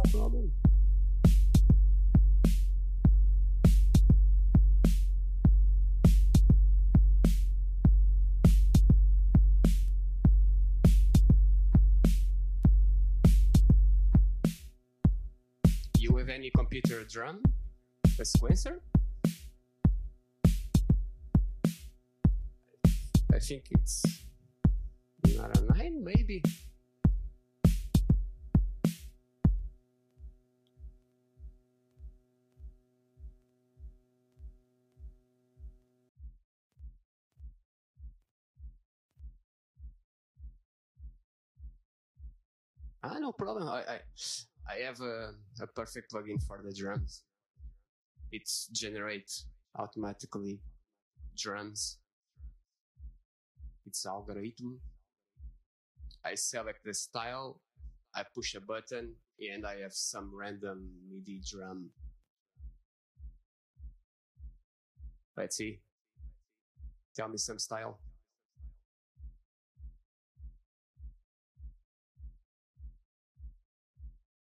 problem. You have any computer drum? A sequencer? I think it's not a 9, maybe. No problem. I have a perfect plugin for the drums. It generates automatically drums. It's algorithm. I select the style, I push a button, and I have some random MIDI drum. Let's see. Tell me some style.